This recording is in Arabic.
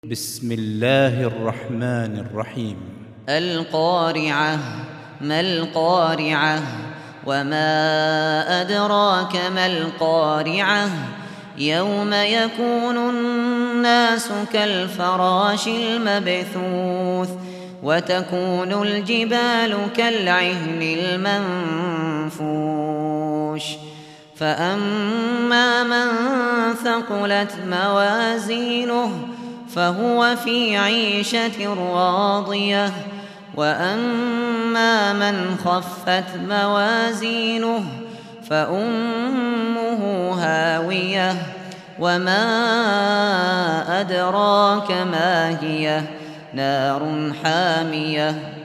بسم الله الرحمن الرحيم. القارعة. ما القارعة؟ وما أدراك ما القارعة؟ يوم يكون الناس كالفراش المبثوث وتكون الجبال كالعهن المنفوش فأما من ثقلت موازينه فهو في عيشة راضية وأما من خفت موازينه فأمه هاوية وما أدراك ما هي نار حامية